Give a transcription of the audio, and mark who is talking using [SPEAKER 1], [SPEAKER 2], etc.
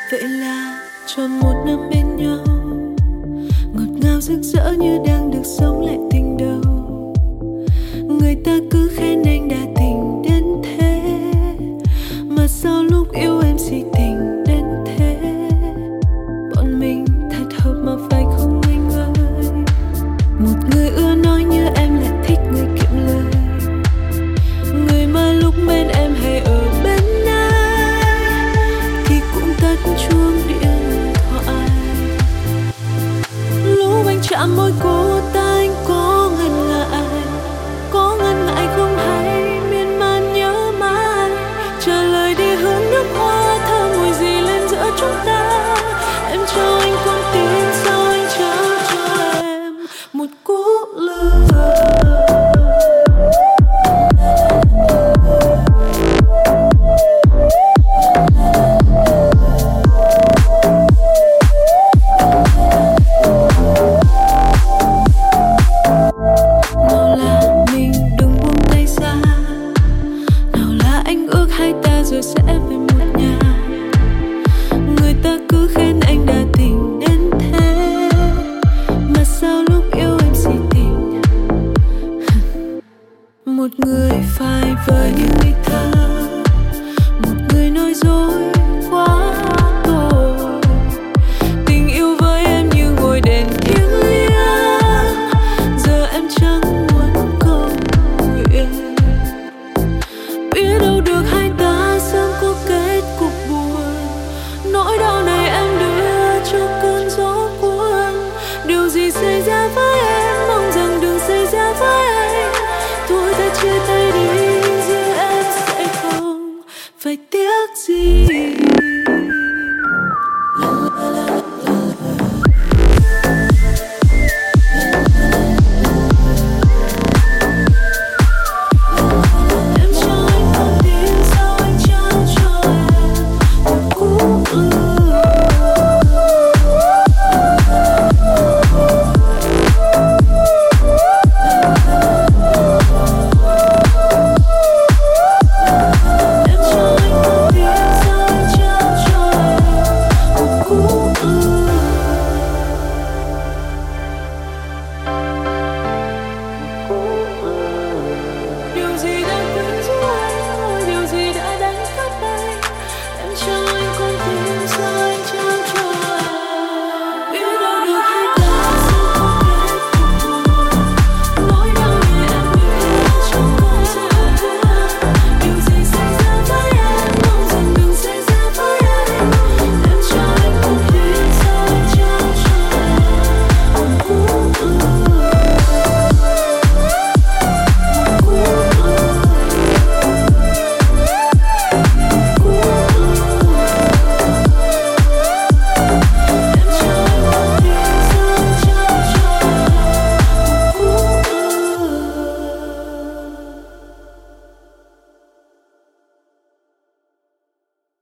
[SPEAKER 1] Vậy là tròn một năm bên nhau, ngọt ngào rực rỡ như đang được sống lại tình đầu. Người ta cứ khen anh đã tình đến thế, mà sao lúc yêu em si tình đến thế. Bọn mình thật hợp mà phải không anh ơi? Một người ưa nói như em lại thích người kiệm lời, người mà lúc bên em hay ở bên ai thì cũng tắt chuông điện thoại. Lúc anh chạm môi cô ta anh có ngần ngại không hay miên man nhớ mãi. Trả lời đi hướng nước hoa thơm mùi gì lên giữa chúng ta. Em cho anh con tim sao anh trao cho em một cú lừa. Một người phai vơi như ngây thơ, một người nói dối quá tội. Tình yêu với em như ngồi đèn thiêng liêng, giờ em chẳng muốn cầu nguyện. Biết đâu được hai ta sớm có kết cục buồn, nỗi đau này em đưa cho cơn gió cuốn. Điều gì xảy ra với em, mong rằng đừng xảy ra với anh. Thôi ta chia tay đi, riêng em sẽ không phải tiếc gì. La la la.